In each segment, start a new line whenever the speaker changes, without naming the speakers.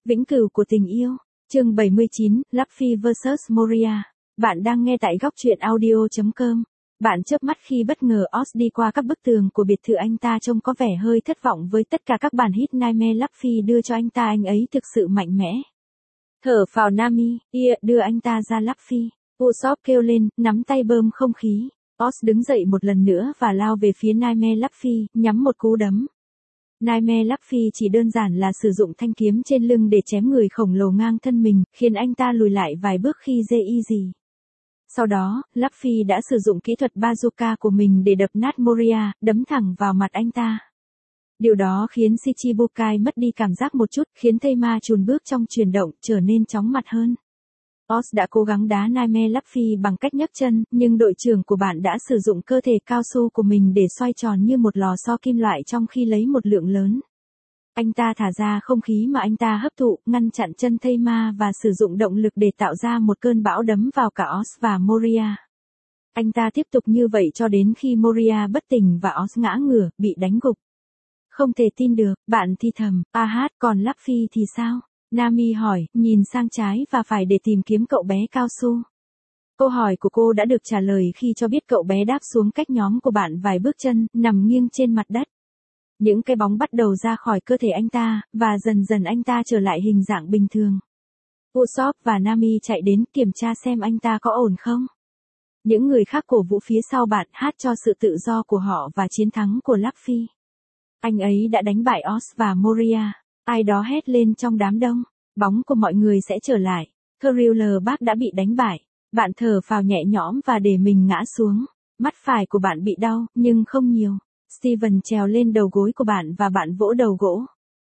Vĩnh cửu của tình yêu. Chương 79, Luffy vs Moria. Bạn đang nghe tại góc truyện audio.com. Bạn chớp mắt khi bất ngờ Oz đi qua các bức tường của biệt thự anh ta trông có vẻ hơi thất vọng với tất cả các bản hit Nightmare Luffy đưa cho anh ta, anh ấy thực sự mạnh mẽ. Thở phào Nami, đưa anh ta ra Luffy. Usopp kêu lên, nắm tay bơm không khí. Oz đứng dậy một lần nữa và lao về phía Nightmare Luffy, nhắm một cú đấm. Nightmare Luffy chỉ đơn giản là sử dụng thanh kiếm trên lưng để chém người khổng lồ ngang thân mình, khiến anh ta lùi lại vài bước khi easy. Sau đó, Luffy đã sử dụng kỹ thuật bazooka của mình để đập nát Moria, đấm thẳng vào mặt anh ta. Điều đó khiến Shichibukai mất đi cảm giác một chút, khiến Teima chùn bước trong chuyển động trở nên chóng mặt hơn. Oz đã cố gắng đá Nightmare Luffy bằng cách nhấc chân, nhưng đội trưởng của bạn đã sử dụng cơ thể cao su của mình để xoay tròn như một lò xo kim loại trong khi lấy một lượng lớn. Anh ta thả ra không khí mà anh ta hấp thụ, ngăn chặn chân Teima và sử dụng động lực để tạo ra một cơn bão đấm vào cả Oz và Moria. Anh ta tiếp tục như vậy cho đến khi Moria bất tỉnh và Oz ngã ngửa, bị đánh gục. Không thể tin được, bạn thì thầm, còn Luffy thì sao? Nami hỏi, nhìn sang trái và phải để tìm kiếm cậu bé cao su. Câu hỏi của cô đã được trả lời khi cho biết cậu bé đáp xuống cách nhóm của bạn vài bước chân, nằm nghiêng trên mặt đất. Những cái bóng bắt đầu ra khỏi cơ thể anh ta, và dần dần anh ta trở lại hình dạng bình thường. Usopp và Nami chạy đến kiểm tra xem anh ta có ổn không. Những người khác cổ vũ phía sau bạn, hát cho sự tự do của họ và chiến thắng của Luffy. Anh ấy đã đánh bại Oz và Moria. Ai đó hét lên trong đám đông. Bóng của mọi người sẽ trở lại. Thriller Bark đã bị đánh bại. Bạn thở phào nhẹ nhõm và để mình ngã xuống. Mắt phải của bạn bị đau, nhưng không nhiều. Steven trèo lên đầu gối của bạn và bạn vỗ đầu gỗ.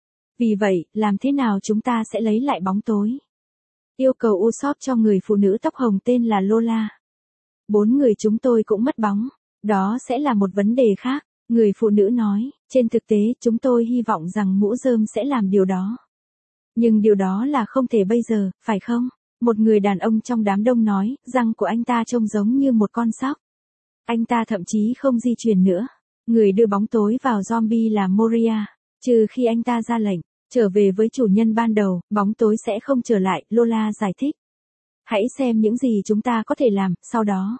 Vì vậy, làm thế nào chúng ta sẽ lấy lại bóng tối? Yêu cầu Usopp cho người phụ nữ tóc hồng tên là Lola. 4 người chúng tôi cũng mất bóng. Đó sẽ là một vấn đề khác. Người phụ nữ nói, trên thực tế chúng tôi hy vọng rằng mũ rơm sẽ làm điều đó. Nhưng điều đó là không thể bây giờ, phải không? Một người đàn ông trong đám đông nói, răng của anh ta trông giống như một con sóc. Anh ta thậm chí không di chuyển nữa. Người đưa bóng tối vào zombie là Moria. Trừ khi anh ta ra lệnh, trở về với chủ nhân ban đầu, bóng tối sẽ không trở lại, Lola giải thích. Hãy xem những gì chúng ta có thể làm, sau đó.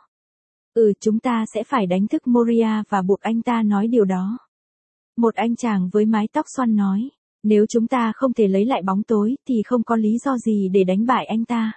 Chúng ta sẽ phải đánh thức Moria và buộc anh ta nói điều đó. Một anh chàng với mái tóc xoăn nói, nếu chúng ta không thể lấy lại bóng tối thì không có lý do gì để đánh bại anh ta.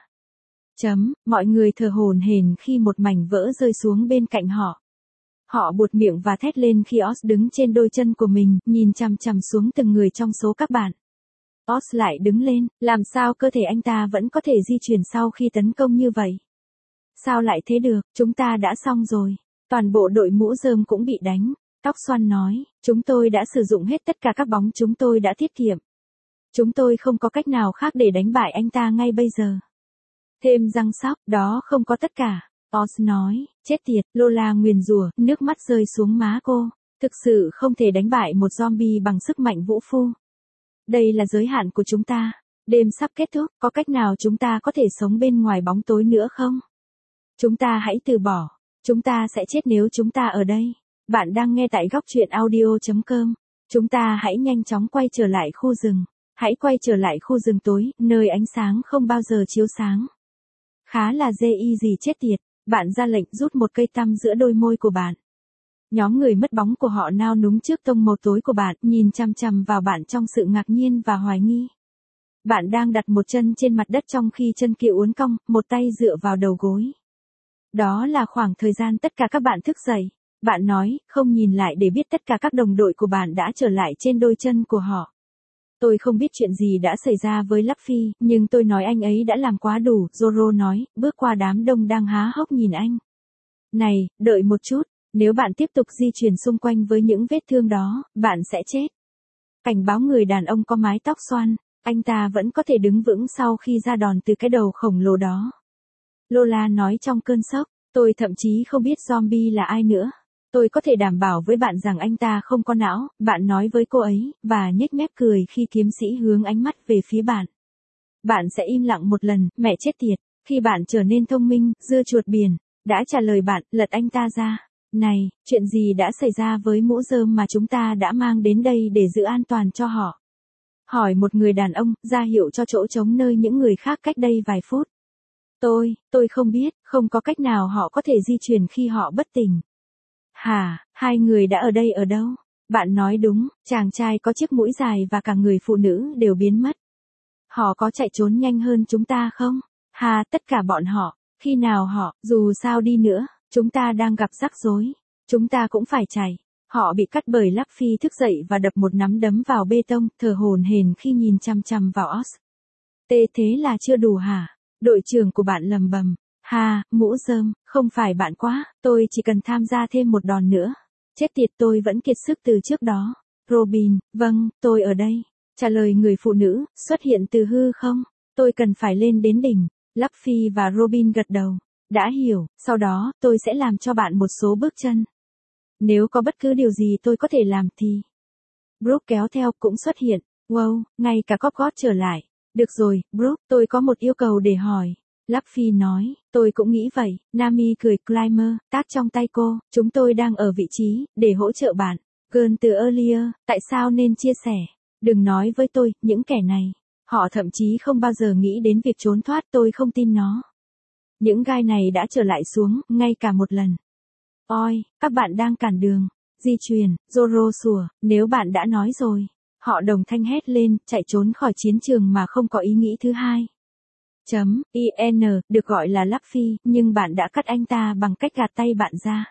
Mọi người thở hổn hển khi một mảnh vỡ rơi xuống bên cạnh họ. Họ buột miệng và thét lên khi Oz đứng trên đôi chân của mình, nhìn chằm chằm xuống từng người trong số các bạn. Oz lại đứng lên, làm sao cơ thể anh ta vẫn có thể di chuyển sau khi tấn công như vậy? Sao lại thế được, chúng ta đã xong rồi. Toàn bộ đội mũ rơm cũng bị đánh. Tóc xoăn nói, chúng tôi đã sử dụng hết tất cả các bóng chúng tôi đã tiết kiệm. Chúng tôi không có cách nào khác để đánh bại anh ta ngay bây giờ. Thêm răng sóc, đó không có tất cả. Oz nói, chết tiệt, Lola nguyền rủa, nước mắt rơi xuống má cô. Thực sự không thể đánh bại một zombie bằng sức mạnh vũ phu. Đây là giới hạn của chúng ta. Đêm sắp kết thúc, có cách nào chúng ta có thể sống bên ngoài bóng tối nữa không? Chúng ta hãy từ bỏ. Chúng ta sẽ chết nếu chúng ta ở đây. Bạn đang nghe tại góc truyện audio.com. Chúng ta hãy nhanh chóng quay trở lại khu rừng. Hãy quay trở lại khu rừng tối, nơi ánh sáng không bao giờ chiếu sáng. Khá là easy chết tiệt. Bạn ra lệnh rút một cây tăm giữa đôi môi của bạn. Nhóm người mất bóng của họ nao núng trước tông màu tối của bạn, nhìn chằm chằm vào bạn trong sự ngạc nhiên và hoài nghi. Bạn đang đặt một chân trên mặt đất trong khi chân kia uốn cong, một tay dựa vào đầu gối. Đó là khoảng thời gian tất cả các bạn thức dậy. Bạn nói, không nhìn lại để biết tất cả các đồng đội của bạn đã trở lại trên đôi chân của họ. Tôi không biết chuyện gì đã xảy ra với Luffy, nhưng tôi nói anh ấy đã làm quá đủ, Zoro nói, bước qua đám đông đang há hốc nhìn anh. Này, đợi một chút, nếu bạn tiếp tục di chuyển xung quanh với những vết thương đó, bạn sẽ chết. Cảnh báo người đàn ông có mái tóc xoăn, anh ta vẫn có thể đứng vững sau khi ra đòn từ cái đầu khổng lồ đó. Lola nói trong cơn sốc, tôi thậm chí không biết zombie là ai nữa. Tôi có thể đảm bảo với bạn rằng anh ta không có não, bạn nói với cô ấy, và nhếch mép cười khi kiếm sĩ hướng ánh mắt về phía bạn. Bạn sẽ im lặng một lần, mẹ chết tiệt, khi bạn trở nên thông minh, dưa chuột biển, đã trả lời bạn, lật anh ta ra. Này, chuyện gì đã xảy ra với mũ rơm mà chúng ta đã mang đến đây để giữ an toàn cho họ? Hỏi một người đàn ông, ra hiệu cho chỗ trống nơi những người khác cách đây vài phút. Tôi không biết, không có cách nào họ có thể di chuyển khi họ bất tỉnh. Hả, hai người đã ở đây ở đâu? Bạn nói đúng, chàng trai có chiếc mũi dài và cả người phụ nữ đều biến mất. Họ có chạy trốn nhanh hơn chúng ta không? Hà, tất cả bọn họ, khi nào họ, dù sao đi nữa, chúng ta đang gặp rắc rối. Chúng ta cũng phải chạy. Họ bị cắt bởi Luffy thức dậy và đập một nắm đấm vào bê tông, thở hổn hển khi nhìn chằm chằm vào Oz. Thế là chưa đủ hả? Đội trưởng của bạn lầm bầm. Hà, mũ rơm, không phải bạn quá, tôi chỉ cần tham gia thêm một đòn nữa. Chết tiệt, tôi vẫn kiệt sức từ trước đó. Robin, vâng, tôi ở đây. Trả lời người phụ nữ, xuất hiện từ hư không? Tôi cần phải lên đến đỉnh. Luffy và Robin gật đầu. Đã hiểu, sau đó, tôi sẽ làm cho bạn một số bước chân. Nếu có bất cứ điều gì tôi có thể làm thì... Brook kéo theo cũng xuất hiện. Wow, ngay cả Cockroach trở lại. Được rồi, Brook, tôi có một yêu cầu để hỏi. Luffy nói, tôi cũng nghĩ vậy. Nami cười Climber, tát trong tay cô, chúng tôi đang ở vị trí, để hỗ trợ bạn. Girl từ earlier, tại sao nên chia sẻ? Đừng nói với tôi, những kẻ này. Họ thậm chí không bao giờ nghĩ đến việc trốn thoát, tôi không tin nó. Những gai này đã trở lại xuống, ngay cả một lần. Ôi, các bạn đang cản đường. Di chuyển, Zoro sủa, nếu bạn đã nói rồi. Họ đồng thanh hét lên, chạy trốn khỏi chiến trường mà không có ý nghĩ thứ hai. IN, được gọi là Luffy, nhưng bạn đã cắt anh ta bằng cách gạt tay bạn ra.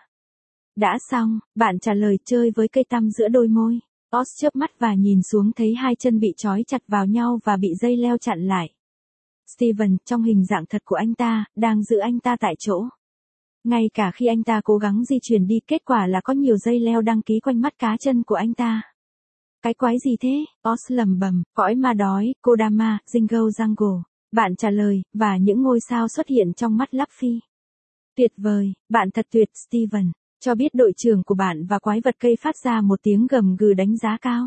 Đã xong, bạn trả lời chơi với cây tăm giữa đôi môi. Oz chớp mắt và nhìn xuống thấy hai chân bị trói chặt vào nhau và bị dây leo chặn lại. Steven, trong hình dạng thật của anh ta, đang giữ anh ta tại chỗ. Ngay cả khi anh ta cố gắng di chuyển đi, kết quả là có nhiều dây leo đăng ký quanh mắt cá chân của anh ta. Cái quái gì thế? Oz lầm bầm, cõi ma đói, Kodama, Jingle Jungle. Bạn trả lời, và những ngôi sao xuất hiện trong mắt Luffy. Tuyệt vời, bạn thật tuyệt, Steven. Cho biết đội trưởng của bạn và quái vật cây phát ra một tiếng gầm gừ đánh giá cao.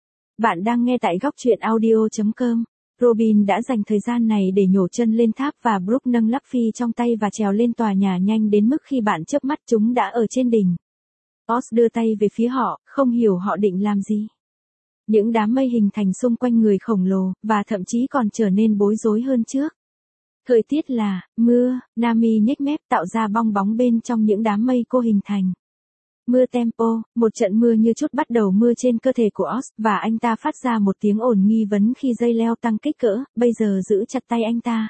Bạn đang nghe tại góc truyện audio.com. Robin đã dành thời gian này để nhổ chân lên tháp và Brook nâng Luffy trong tay và trèo lên tòa nhà nhanh đến mức khi bạn chớp mắt chúng đã ở trên đỉnh. Oz đưa tay về phía họ, không hiểu họ định làm gì. Những đám mây hình thành xung quanh người khổng lồ, và thậm chí còn trở nên bối rối hơn trước. Thời tiết là, mưa, Nami nhếch mép tạo ra bong bóng bên trong những đám mây cô hình thành. Mưa tempo, một trận mưa như chút bắt đầu mưa trên cơ thể của Oz, và anh ta phát ra một tiếng ồn nghi vấn khi dây leo tăng kích cỡ, bây giờ giữ chặt tay anh ta.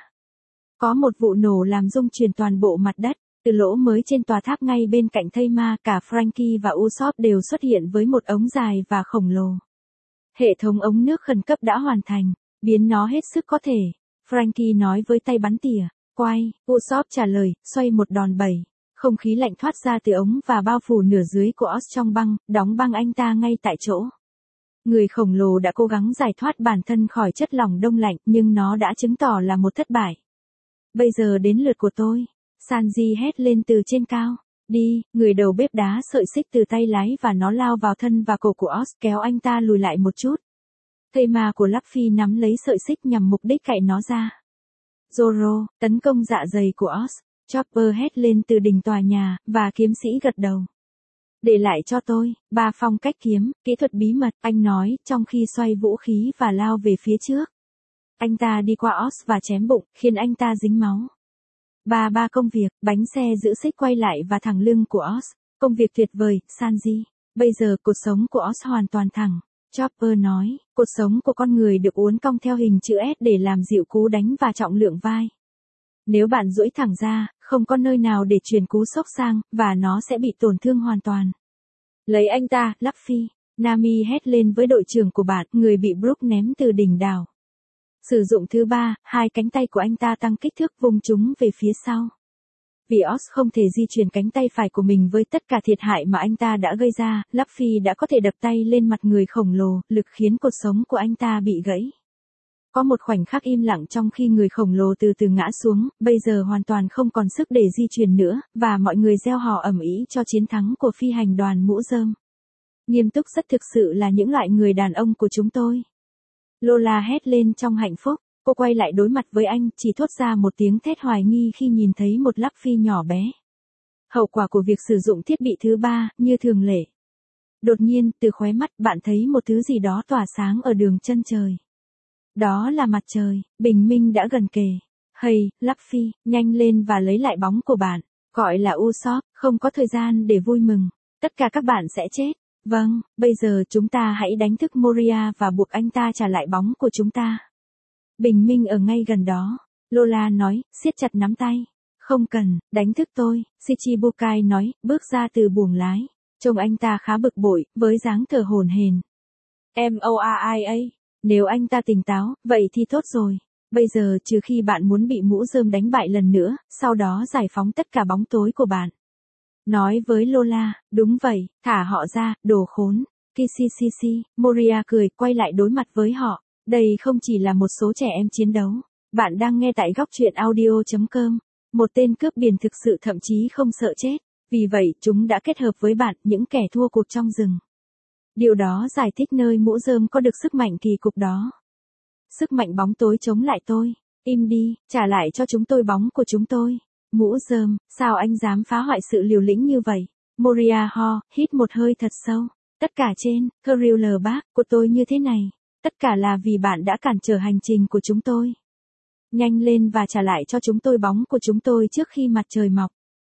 Có một vụ nổ làm rung chuyển toàn bộ mặt đất, từ lỗ mới trên tòa tháp ngay bên cạnh thây ma, cả Franky và Usopp đều xuất hiện với một ống dài và khổng lồ. Hệ thống ống nước khẩn cấp đã hoàn thành, biến nó hết sức có thể. Franky nói với tay bắn tỉa, quay, Usopp trả lời, xoay một đòn bẩy. Không khí lạnh thoát ra từ ống và bao phủ nửa dưới của Oz trong băng, đóng băng anh ta ngay tại chỗ. Người khổng lồ đã cố gắng giải thoát bản thân khỏi chất lỏng đông lạnh, nhưng nó đã chứng tỏ là một thất bại. Bây giờ đến lượt của tôi. Sanji hét lên từ trên cao. Đi, người đầu bếp đá sợi xích từ tay lái và nó lao vào thân và cổ của Oz, kéo anh ta lùi lại một chút. Thây ma của Luffy nắm lấy sợi xích nhằm mục đích cạy nó ra. Zoro, tấn công dạ dày của Oz. Chopper hét lên từ đỉnh tòa nhà, và kiếm sĩ gật đầu. Để lại cho tôi, 3 phong cách kiếm, kỹ thuật bí mật, anh nói, trong khi xoay vũ khí và lao về phía trước. Anh ta đi qua Oz và chém bụng, khiến anh ta dính máu. Ba công việc, bánh xe giữ xích quay lại và thẳng lưng của Oz. Công việc tuyệt vời, Sanji. Bây giờ cột sống của Oz hoàn toàn thẳng. Chopper nói, cột sống của con người được uốn cong theo hình chữ S để làm dịu cú đánh và trọng lượng vai. Nếu bạn duỗi thẳng ra, không có nơi nào để truyền cú sốc sang, và nó sẽ bị tổn thương hoàn toàn. Lấy anh ta, Luffy. Nami hét lên với đội trưởng của bạn, người bị Brook ném từ đỉnh đảo. Sử dụng thứ 3, hai cánh tay của anh ta tăng kích thước vung chúng về phía sau. Vì Oz không thể di chuyển cánh tay phải của mình với tất cả thiệt hại mà anh ta đã gây ra, Luffy đã có thể đập tay lên mặt người khổng lồ, lực khiến cột sống của anh ta bị gãy. Có một khoảnh khắc im lặng trong khi người khổng lồ từ từ ngã xuống, bây giờ hoàn toàn không còn sức để di chuyển nữa, và mọi người reo hò ầm ĩ cho chiến thắng của phi hành đoàn mũ rơm. Nghiêm túc rất thực sự là những loại người đàn ông của chúng tôi. Lola hét lên trong hạnh phúc, cô quay lại đối mặt với anh, chỉ thốt ra một tiếng thét hoài nghi khi nhìn thấy một Luffy nhỏ bé. Hậu quả của việc sử dụng thiết bị thứ 3, như thường lệ. Đột nhiên, từ khóe mắt bạn thấy một thứ gì đó tỏa sáng ở đường chân trời. Đó là mặt trời, bình minh đã gần kề. Hey, Luffy, nhanh lên và lấy lại bóng của bạn. Gọi là Usopp, không có thời gian để vui mừng. Tất cả các bạn sẽ chết. Vâng, bây giờ chúng ta hãy đánh thức Moria và buộc anh ta trả lại bóng của chúng ta. Bình minh ở ngay gần đó. Lola nói, siết chặt nắm tay. Không cần, đánh thức tôi, Shichibukai nói, bước ra từ buồng lái. Trông anh ta khá bực bội, với dáng thở hổn hển. Moria, nếu anh ta tỉnh táo, vậy thì tốt rồi. Bây giờ trừ khi bạn muốn bị mũ rơm đánh bại lần nữa, sau đó giải phóng tất cả bóng tối của bạn. Nói với Lola, đúng vậy, thả họ ra, đồ khốn. Kishishi, Moria cười, quay lại đối mặt với họ. Đây không chỉ là một số trẻ em chiến đấu. Bạn đang nghe tại góc truyện audio.com. Một tên cướp biển thực sự thậm chí không sợ chết. Vì vậy, chúng đã kết hợp với bạn, những kẻ thua cuộc trong rừng. Điều đó giải thích nơi mũ rơm có được sức mạnh kỳ cục đó. Sức mạnh bóng tối chống lại tôi. Im đi, trả lại cho chúng tôi bóng của chúng tôi. Mũ rơm, sao anh dám phá hoại sự liều lĩnh như vậy? Moria ho, hít một hơi thật sâu. Tất cả trên, Thriller bác, của tôi như thế này. Tất cả là vì bạn đã cản trở hành trình của chúng tôi. Nhanh lên và trả lại cho chúng tôi bóng của chúng tôi trước khi mặt trời mọc.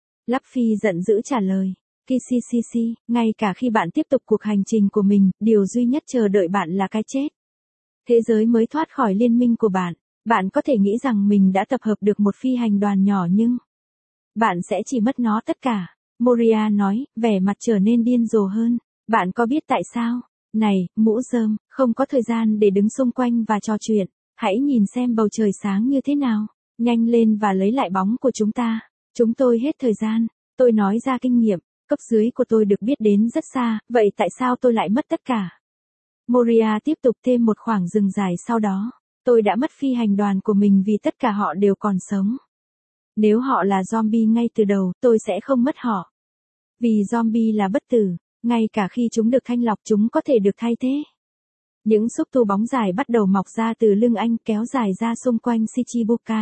Luffy giận dữ trả lời. Kishishi, ngay cả khi bạn tiếp tục cuộc hành trình của mình, điều duy nhất chờ đợi bạn là cái chết. Thế giới mới thoát khỏi liên minh của bạn. Bạn có thể nghĩ rằng mình đã tập hợp được một phi hành đoàn nhỏ nhưng bạn sẽ chỉ mất nó tất cả. Moria nói, vẻ mặt trở nên điên rồ hơn. Bạn có biết tại sao? Này, mũ rơm, không có thời gian để đứng xung quanh và trò chuyện. Hãy nhìn xem bầu trời sáng như thế nào. Nhanh lên và lấy lại bóng của chúng ta. Chúng tôi hết thời gian. Tôi nói ra kinh nghiệm. Cấp dưới của tôi được biết đến rất xa, vậy tại sao tôi lại mất tất cả? Moria tiếp tục thêm một khoảng rừng dài sau đó. Tôi đã mất phi hành đoàn của mình vì tất cả họ đều còn sống. Nếu họ là zombie ngay từ đầu, tôi sẽ không mất họ. Vì zombie là bất tử, ngay cả khi chúng được thanh lọc chúng có thể được thay thế. Những xúc tu bóng dài bắt đầu mọc ra từ lưng anh kéo dài ra xung quanh Shichibukai.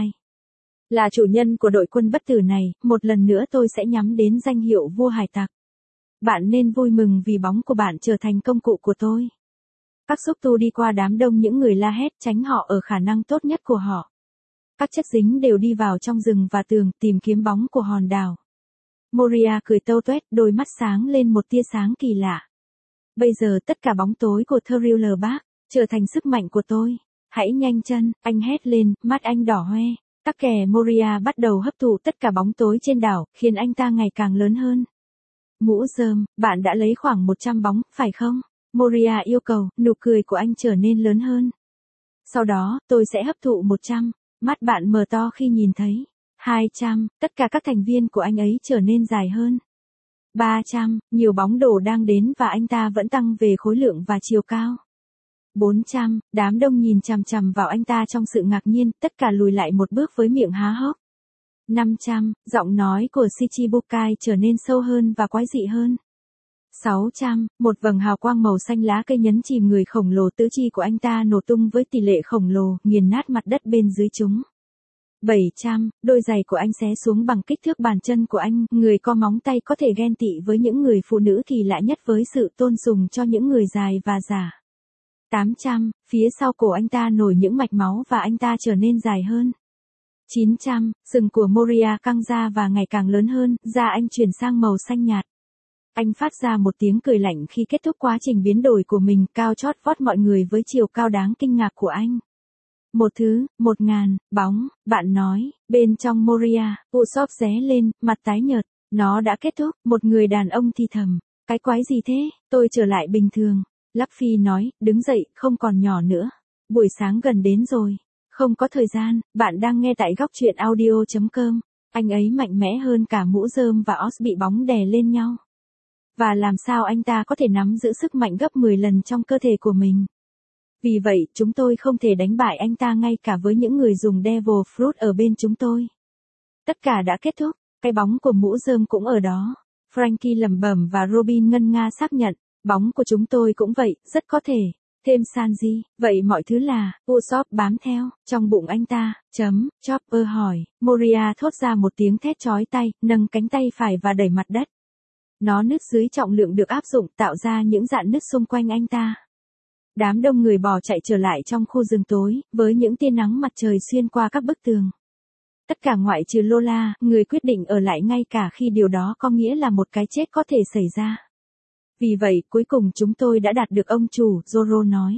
Là chủ nhân của đội quân bất tử này, một lần nữa tôi sẽ nhắm đến danh hiệu vua hải tặc. Bạn nên vui mừng vì bóng của bạn trở thành công cụ của tôi. Các xúc tu đi qua đám đông những người la hét tránh họ ở khả năng tốt nhất của họ. Các chất dính đều đi vào trong rừng và tường tìm kiếm bóng của hòn đảo. Moria cười tâu tuét, đôi mắt sáng lên một tia sáng kỳ lạ. Bây giờ tất cả bóng tối của Thriller bác, trở thành sức mạnh của tôi. Hãy nhanh chân, anh hét lên, mắt anh đỏ hoe. Các kẻ Moria bắt đầu hấp thụ tất cả bóng tối trên đảo, khiến anh ta ngày càng lớn hơn. Mũ rơm, bạn đã lấy khoảng 100 bóng, phải không? Moria yêu cầu, nụ cười của anh trở nên lớn hơn. Sau đó, tôi sẽ hấp thụ 100. Mắt bạn mở to khi nhìn thấy. 200, tất cả các thành viên của anh ấy trở nên dài hơn. 300, nhiều bóng đổ đang đến và anh ta vẫn tăng về khối lượng và chiều cao. 400, đám đông nhìn chằm chằm vào anh ta trong sự ngạc nhiên, tất cả lùi lại một bước với miệng há hốc. 500, giọng nói của Shichibukai trở nên sâu hơn và quái dị hơn. 600, một vầng hào quang màu xanh lá cây nhấn chìm người khổng lồ tứ chi của anh ta nổ tung với tỷ lệ khổng lồ, nghiền nát mặt đất bên dưới chúng. 700, đôi giày của anh xé xuống bằng kích thước bàn chân của anh, người có móng tay có thể ghen tị với những người phụ nữ kỳ lạ nhất với sự tôn sùng cho những người dài và giả. 800, phía sau cổ anh ta nổi những mạch máu và anh ta trở nên dài hơn. 900, sừng của Moria căng ra và ngày càng lớn hơn, da anh chuyển sang màu xanh nhạt. Anh phát ra một tiếng cười lạnh khi kết thúc quá trình biến đổi của mình, cao chót vót mọi người với chiều cao đáng kinh ngạc của anh. 1000, bóng, bạn nói, bên trong Moria, Usopp ré lên, mặt tái nhợt, nó đã kết thúc, một người đàn ông thì thầm, cái quái gì thế, tôi trở lại bình thường. Luffy nói, đứng dậy, không còn nhỏ nữa. Buổi sáng gần đến rồi. Không có thời gian, bạn đang nghe tại góc truyện audio.com. Anh ấy mạnh mẽ hơn cả mũ rơm và Oz bị bóng đè lên nhau. Và làm sao anh ta có thể nắm giữ sức mạnh gấp 10 lần trong cơ thể của mình. Vì vậy, chúng tôi không thể đánh bại anh ta ngay cả với những người dùng Devil Fruit ở bên chúng tôi. Tất cả đã kết thúc, cái bóng của mũ rơm cũng ở đó. Frankie lẩm bẩm và Robin ngân nga xác nhận, bóng của chúng tôi cũng vậy, rất có thể. Thêm Sanji, vậy mọi thứ là, Usopp bám theo, trong bụng anh ta, Chopper hỏi, Moria thốt ra một tiếng thét chói tai, nâng cánh tay phải và đẩy mặt đất. Nó nứt dưới trọng lượng được áp dụng tạo ra những dạn nứt xung quanh anh ta. Đám đông người bỏ chạy trở lại trong khu rừng tối, với những tia nắng mặt trời xuyên qua các bức tường. Tất cả ngoại trừ Lola, người quyết định ở lại ngay cả khi điều đó có nghĩa là một cái chết có thể xảy ra. Vì vậy, cuối cùng chúng tôi đã đạt được ông chủ, Zoro nói.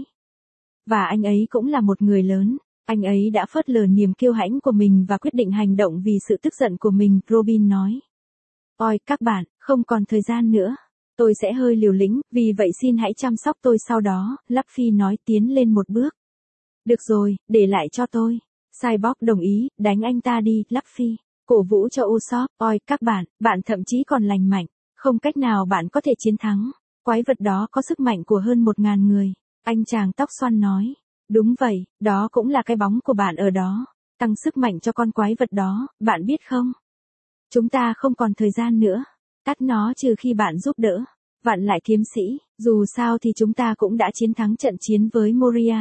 Và anh ấy cũng là một người lớn. Anh ấy đã phớt lờ niềm kiêu hãnh của mình và quyết định hành động vì sự tức giận của mình, Robin nói. Ôi, các bạn, không còn thời gian nữa. Tôi sẽ hơi liều lĩnh, vì vậy xin hãy chăm sóc tôi sau đó, Luffy nói tiến lên một bước. Được rồi, để lại cho tôi. Cyborg đồng ý, đánh anh ta đi, Luffy. Cổ vũ cho Usopp, ôi, các bạn thậm chí còn lành mạnh. Không cách nào bạn có thể chiến thắng. Quái vật đó có sức mạnh của hơn 1.000 người. Anh chàng tóc xoăn nói. Đúng vậy, đó cũng là cái bóng của bạn ở đó. Tăng sức mạnh cho con quái vật đó, bạn biết không? Chúng ta không còn thời gian nữa. Tắt nó trừ khi bạn giúp đỡ. Vặn lại kiếm sĩ, dù sao thì chúng ta cũng đã chiến thắng trận chiến với Moria.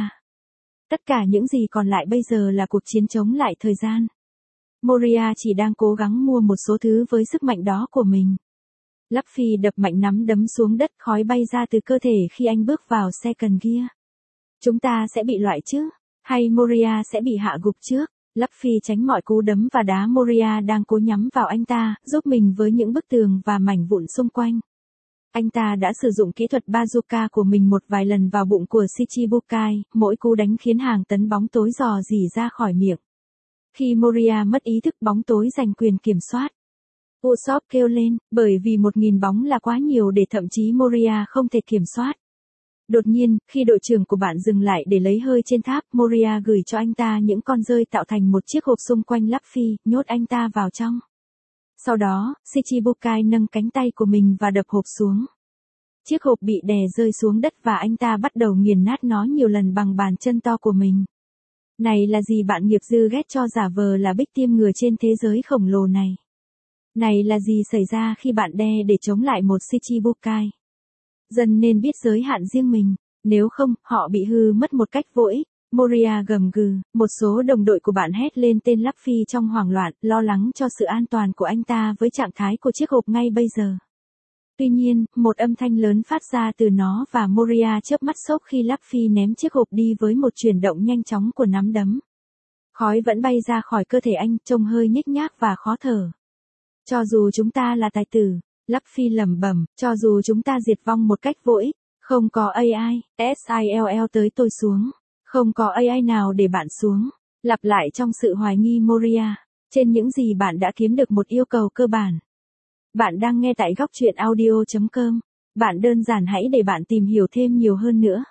Tất cả những gì còn lại bây giờ là cuộc chiến chống lại thời gian. Moria chỉ đang cố gắng mua một số thứ với sức mạnh đó của mình. Luffy đập mạnh nắm đấm xuống đất, khói bay ra từ cơ thể khi anh bước vào second gear. Chúng ta sẽ bị loại chứ? Hay Moria sẽ bị hạ gục trước? Luffy tránh mọi cú đấm và đá Moria đang cố nhắm vào anh ta, giúp mình với những bức tường và mảnh vụn xung quanh. Anh ta đã sử dụng kỹ thuật bazooka của mình một vài lần vào bụng của Shichibukai, mỗi cú đánh khiến hàng tấn bóng tối rò rỉ ra khỏi miệng. Khi Moria mất ý thức, bóng tối giành quyền kiểm soát. Usopp kêu lên, bởi vì 1.000 bóng là quá nhiều để thậm chí Moria không thể kiểm soát. Đột nhiên, khi đội trưởng của bạn dừng lại để lấy hơi trên tháp, Moria gửi cho anh ta những con rơi tạo thành một chiếc hộp xung quanh Luffy, nhốt anh ta vào trong. Sau đó, Shichibukai nâng cánh tay của mình và đập hộp xuống. Chiếc hộp bị đè rơi xuống đất và anh ta bắt đầu nghiền nát nó nhiều lần bằng bàn chân to của mình. Này là gì bạn nghiệp dư ghét cho giả vờ là Big Team người trên thế giới khổng lồ này? Này là gì xảy ra khi bạn đe để chống lại một Shichibukai? Dân nên biết giới hạn riêng mình, nếu không, họ bị hư mất một cách vô ích. Moria gầm gừ, một số đồng đội của bạn hét lên tên Luffy trong hoảng loạn, lo lắng cho sự an toàn của anh ta với trạng thái của chiếc hộp ngay bây giờ. Tuy nhiên, một âm thanh lớn phát ra từ nó và Moria chớp mắt sốc khi Luffy ném chiếc hộp đi với một chuyển động nhanh chóng của nắm đấm. Khói vẫn bay ra khỏi cơ thể anh, trông hơi nhếch nhác và khó thở. Cho dù chúng ta là tài tử, Luffy lẩm bẩm, cho dù chúng ta diệt vong một cách vô ích, không có AI, SILL tới tôi xuống. Không có AI nào để bạn xuống. Lặp lại trong sự hoài nghi Moria. Trên những gì bạn đã kiếm được một yêu cầu cơ bản. Bạn đang nghe tại góc truyện audio.com. Bạn đơn giản hãy để bạn tìm hiểu thêm nhiều hơn nữa.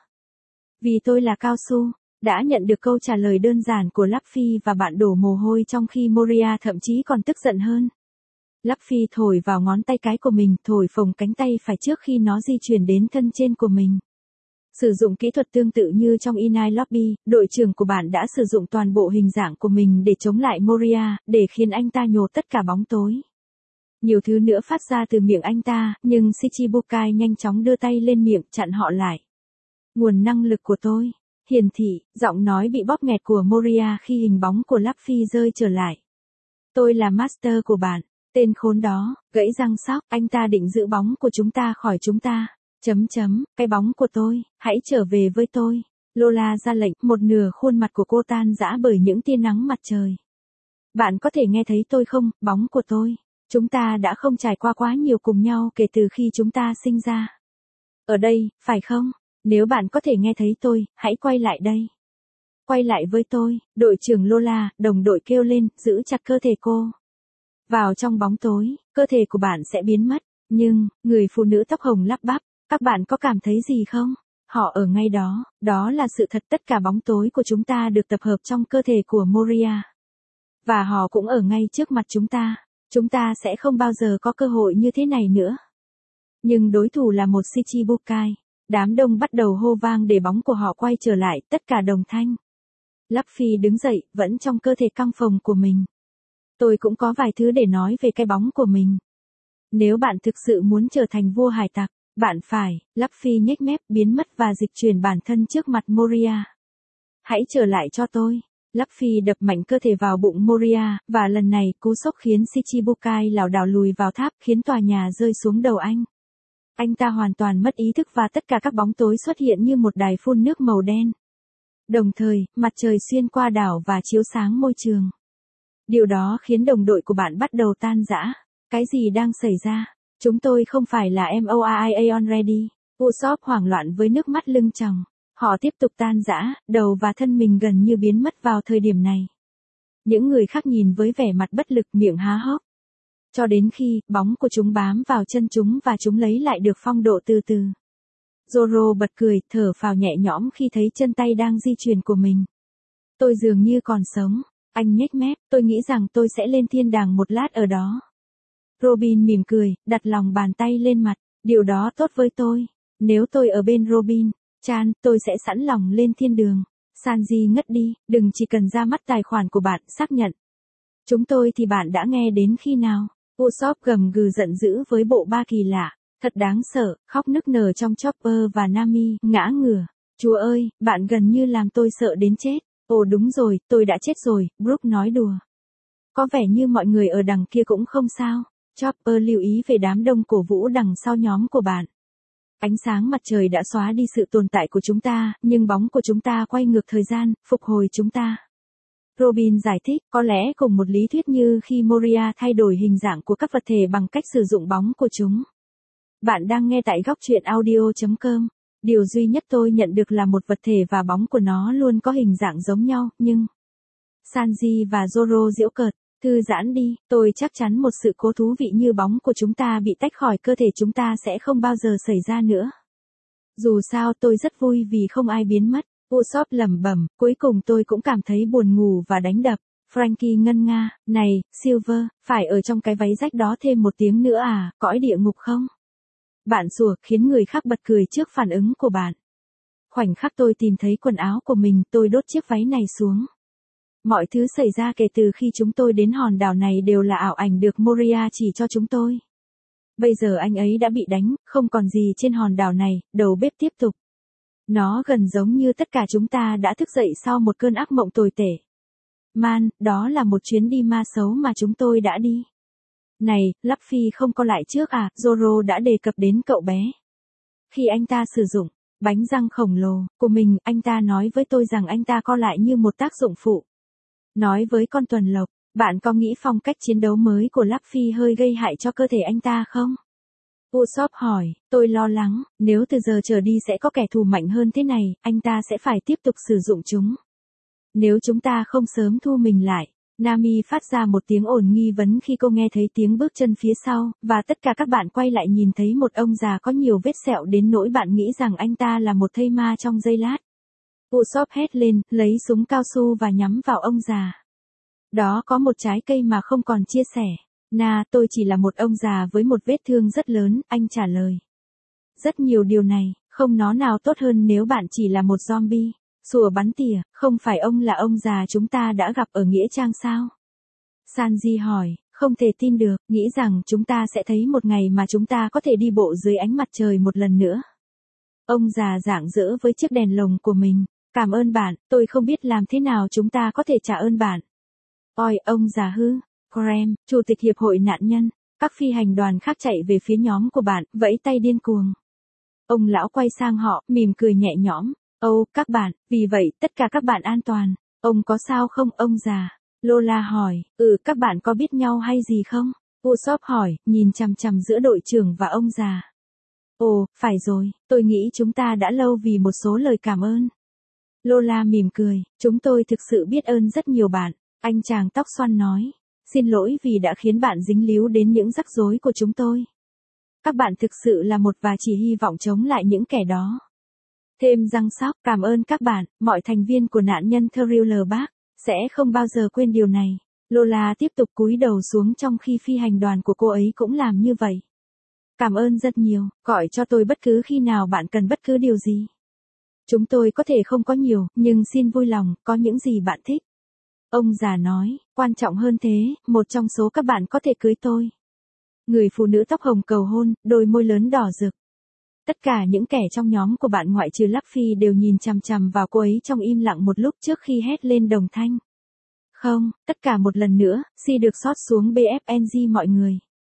Vì tôi là cao su. Đã nhận được câu trả lời đơn giản của Luffy và bạn đổ mồ hôi trong khi Moria thậm chí còn tức giận hơn. Luffy thổi vào ngón tay cái của mình, thổi phồng cánh tay phải trước khi nó di chuyển đến thân trên của mình. Sử dụng kỹ thuật tương tự như trong Inai Lobby, đội trưởng của bạn đã sử dụng toàn bộ hình dạng của mình để chống lại Moria, để khiến anh ta nhổ tất cả bóng tối. Nhiều thứ nữa phát ra từ miệng anh ta, nhưng Shichibukai nhanh chóng đưa tay lên miệng chặn họ lại. Nguồn năng lực của tôi. Hiển thị, giọng nói bị bóp nghẹt của Moria khi hình bóng của Luffy rơi trở lại. Tôi là master của bạn. Tên khốn đó, gãy răng sóc, anh ta định giữ bóng của chúng ta khỏi chúng ta. Cái bóng của tôi, hãy trở về với tôi. Lola ra lệnh, một nửa khuôn mặt của cô tan rã bởi những tia nắng mặt trời. Bạn có thể nghe thấy tôi không, bóng của tôi. Chúng ta đã không trải qua quá nhiều cùng nhau kể từ khi chúng ta sinh ra. Ở đây, phải không? Nếu bạn có thể nghe thấy tôi, hãy quay lại đây. Quay lại với tôi, đội trưởng Lola, đồng đội kêu lên, giữ chặt cơ thể cô. Vào trong bóng tối, cơ thể của bạn sẽ biến mất. Nhưng, người phụ nữ tóc hồng lắp bắp. Các bạn có cảm thấy gì không? Họ ở ngay đó, đó là sự thật, tất cả bóng tối của chúng ta được tập hợp trong cơ thể của Moria. Và họ cũng ở ngay trước mặt chúng ta. Chúng ta sẽ không bao giờ có cơ hội như thế này nữa. Nhưng đối thủ là một Shichibukai. Đám đông bắt đầu hô vang để bóng của họ quay trở lại, tất cả đồng thanh. Luffy đứng dậy, vẫn trong cơ thể căng phồng của mình. Tôi cũng có vài thứ để nói về cái bóng của mình. Nếu bạn thực sự muốn trở thành vua hải tặc, bạn phải, Luffy nhếch mép, biến mất và dịch chuyển bản thân trước mặt Moria. Hãy trở lại cho tôi. Luffy đập mạnh cơ thể vào bụng Moria, và lần này cú sốc khiến Shichibukai lảo đảo lùi vào tháp, khiến tòa nhà rơi xuống đầu anh. Anh ta hoàn toàn mất ý thức và tất cả các bóng tối xuất hiện như một đài phun nước màu đen. Đồng thời, mặt trời xuyên qua đảo và chiếu sáng môi trường. Điều đó khiến đồng đội của bạn bắt đầu tan rã. Cái gì đang xảy ra? Chúng tôi không phải là MORIA already. Usopp hoảng loạn với nước mắt lưng tròng. Họ tiếp tục tan rã, đầu và thân mình gần như biến mất vào thời điểm này. Những người khác nhìn với vẻ mặt bất lực, miệng há hốc. Cho đến khi, bóng của chúng bám vào chân chúng và chúng lấy lại được phong độ từ từ. Zoro bật cười, thở phào nhẹ nhõm khi thấy chân tay đang di chuyển của mình. Tôi dường như còn sống. Anh nhếch mép, tôi nghĩ rằng tôi sẽ lên thiên đàng một lát ở đó. Robin mỉm cười, đặt lòng bàn tay lên mặt. Điều đó tốt với tôi. Nếu tôi ở bên Robin, Chan, tôi sẽ sẵn lòng lên thiên đường. Sanji ngất đi, đừng chỉ cần ra mắt tài khoản của bạn, xác nhận. Chúng tôi thì bạn đã nghe đến khi nào? Usopp gầm gừ giận dữ với bộ ba kỳ lạ. Thật đáng sợ, khóc nức nở trong Chopper và Nami, ngã ngửa. Chúa ơi, bạn gần như làm tôi sợ đến chết. Ồ đúng rồi, tôi đã chết rồi, Brook nói đùa. Có vẻ như mọi người ở đằng kia cũng không sao. Chopper lưu ý về đám đông cổ vũ đằng sau nhóm của bạn. Ánh sáng mặt trời đã xóa đi sự tồn tại của chúng ta, nhưng bóng của chúng ta quay ngược thời gian, phục hồi chúng ta. Robin giải thích, có lẽ cùng một lý thuyết như khi Moria thay đổi hình dạng của các vật thể bằng cách sử dụng bóng của chúng. Bạn đang nghe tại góc truyện audio.com. Điều duy nhất tôi nhận được là một vật thể và bóng của nó luôn có hình dạng giống nhau, nhưng... Sanji và Zoro giễu cợt, thư giãn đi, tôi chắc chắn một sự cố thú vị như bóng của chúng ta bị tách khỏi cơ thể chúng ta sẽ không bao giờ xảy ra nữa. Dù sao tôi rất vui vì không ai biến mất. Usopp lẩm bẩm, cuối cùng tôi cũng cảm thấy buồn ngủ và đánh đập. Frankie ngân nga, này, Silver, phải ở trong cái váy rách đó thêm một tiếng nữa à, cõi địa ngục không? Bạn sủa, khiến người khác bật cười trước phản ứng của bạn. Khoảnh khắc tôi tìm thấy quần áo của mình, tôi đốt chiếc váy này xuống. Mọi thứ xảy ra kể từ khi chúng tôi đến hòn đảo này đều là ảo ảnh được Moria chỉ cho chúng tôi. Bây giờ anh ấy đã bị đánh, không còn gì trên hòn đảo này, đầu bếp tiếp tục. Nó gần giống như tất cả chúng ta đã thức dậy sau một cơn ác mộng tồi tệ. Man, đó là một chuyến đi ma xấu mà chúng tôi đã đi. Này, Luffy không co lại trước à, Zoro đã đề cập đến cậu bé. Khi anh ta sử dụng bánh răng khổng lồ của mình, anh ta nói với tôi rằng anh ta co lại như một tác dụng phụ. Nói với con tuần lộc, bạn có nghĩ phong cách chiến đấu mới của Luffy hơi gây hại cho cơ thể anh ta không? Usopp hỏi, tôi lo lắng, nếu từ giờ trở đi sẽ có kẻ thù mạnh hơn thế này, anh ta sẽ phải tiếp tục sử dụng chúng. Nếu chúng ta không sớm thu mình lại, Nami phát ra một tiếng ồn nghi vấn khi cô nghe thấy tiếng bước chân phía sau, và tất cả các bạn quay lại nhìn thấy một ông già có nhiều vết sẹo đến nỗi bạn nghĩ rằng anh ta là một thây ma trong giây lát. Usopp hét lên, lấy súng cao su và nhắm vào ông già. Đó có một trái cây mà không còn chia sẻ. Tôi chỉ là một ông già với một vết thương rất lớn, anh trả lời. Rất nhiều điều này, không nó nào tốt hơn nếu bạn chỉ là một zombie. Sủa bắn tỉa, không phải ông là ông già chúng ta đã gặp ở Nghĩa Trang sao? Sanji hỏi, không thể tin được, nghĩ rằng chúng ta sẽ thấy một ngày mà chúng ta có thể đi bộ dưới ánh mặt trời một lần nữa. Ông già rạng rỡ với chiếc đèn lồng của mình. Cảm ơn bạn, tôi không biết làm thế nào chúng ta có thể trả ơn bạn. Ôi, ông già hư. Graham, chủ tịch hiệp hội nạn nhân. Các phi hành đoàn khác chạy về phía nhóm của bạn, vẫy tay điên cuồng. Ông lão quay sang họ, mỉm cười nhẹ nhõm. Các bạn, vì vậy, tất cả các bạn an toàn. Ông có sao không, ông già? Lola hỏi, các bạn có biết nhau hay gì không? Usopp hỏi, nhìn chằm chằm giữa đội trưởng và ông già. Phải rồi, tôi nghĩ chúng ta đã lâu vì một số lời cảm ơn. Lola mỉm cười, chúng tôi thực sự biết ơn rất nhiều bạn. Anh chàng tóc xoăn nói, xin lỗi vì đã khiến bạn dính líu đến những rắc rối của chúng tôi. Các bạn thực sự là một và chỉ hy vọng chống lại những kẻ đó. Thêm răng sóc, cảm ơn các bạn, mọi thành viên của nạn nhân Thriller Bark, sẽ không bao giờ quên điều này. Lola tiếp tục cúi đầu xuống trong khi phi hành đoàn của cô ấy cũng làm như vậy. Cảm ơn rất nhiều, gọi cho tôi bất cứ khi nào bạn cần bất cứ điều gì. Chúng tôi có thể không có nhiều, nhưng xin vui lòng, có những gì bạn thích. Ông già nói, quan trọng hơn thế, một trong số các bạn có thể cưới tôi. Người phụ nữ tóc hồng cầu hôn, đôi môi lớn đỏ rực. Tất cả những kẻ trong nhóm của bạn ngoại trừ Luffy đều nhìn chằm chằm vào cô ấy trong im lặng một lúc trước khi hét lên đồng thanh. Không, tất cả một lần nữa, Si được xót xuống BFNG mọi người.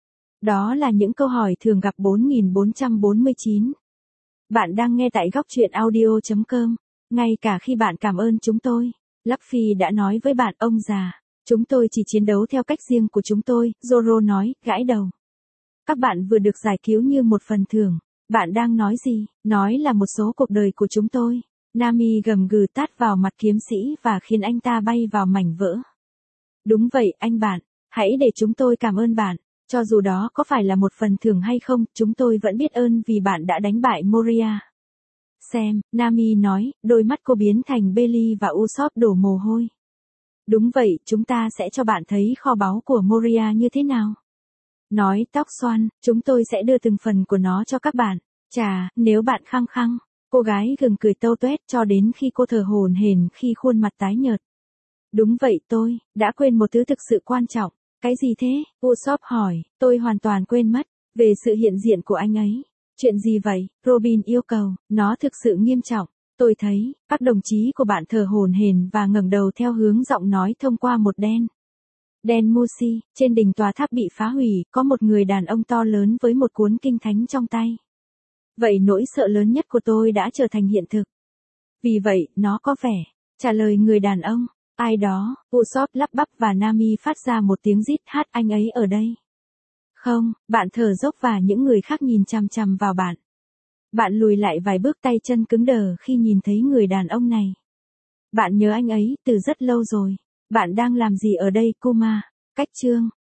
Đó là những câu hỏi thường gặp 4449. Bạn đang nghe tại góc chuyện audio.com. Ngay cả khi bạn cảm ơn chúng tôi, Luffy đã nói với bạn ông già. Chúng tôi chỉ chiến đấu theo cách riêng của chúng tôi, Zoro nói, gãi đầu. Các bạn vừa được giải cứu như một phần thưởng. Bạn đang nói gì? Nói là một số cuộc đời của chúng tôi. Nami gầm gừ tát vào mặt kiếm sĩ và khiến anh ta bay vào mảnh vỡ. Đúng vậy, anh bạn. Hãy để chúng tôi cảm ơn bạn. Cho dù đó có phải là một phần thưởng hay không, chúng tôi vẫn biết ơn vì bạn đã đánh bại Moria. Xem, Nami nói, đôi mắt cô biến thành Belly và Usopp đổ mồ hôi. Đúng vậy, chúng ta sẽ cho bạn thấy kho báu của Moria như thế nào. Nói tóc xoăn, chúng tôi sẽ đưa từng phần của nó cho các bạn. Chà, nếu bạn khăng khăng. Cô gái gừng cười tâu tuét cho đến khi cô thở hổn hển khi khuôn mặt tái nhợt. Đúng vậy tôi, đã quên một thứ thực sự quan trọng. Cái gì thế? Usopp hỏi, tôi hoàn toàn quên mất, về sự hiện diện của anh ấy. Chuyện gì vậy? Robin yêu cầu, nó thực sự nghiêm trọng. Tôi thấy, các đồng chí của bạn thở hổn hển và ngẩng đầu theo hướng giọng nói thông qua một đen Musi, trên đỉnh tòa tháp bị phá hủy, có một người đàn ông to lớn với một cuốn kinh thánh trong tay. Vậy nỗi sợ lớn nhất của tôi đã trở thành hiện thực. Vì vậy, nó có vẻ, trả lời người đàn ông, ai đó, Usopp lắp bắp và Nami phát ra một tiếng rít hát anh ấy ở đây. Không, bạn thở dốc và những người khác nhìn chằm chằm vào bạn. Bạn lùi lại vài bước tay chân cứng đờ khi nhìn thấy người đàn ông này. Bạn nhớ anh ấy từ rất lâu rồi. Bạn đang làm gì ở đây Kuma? Cách chương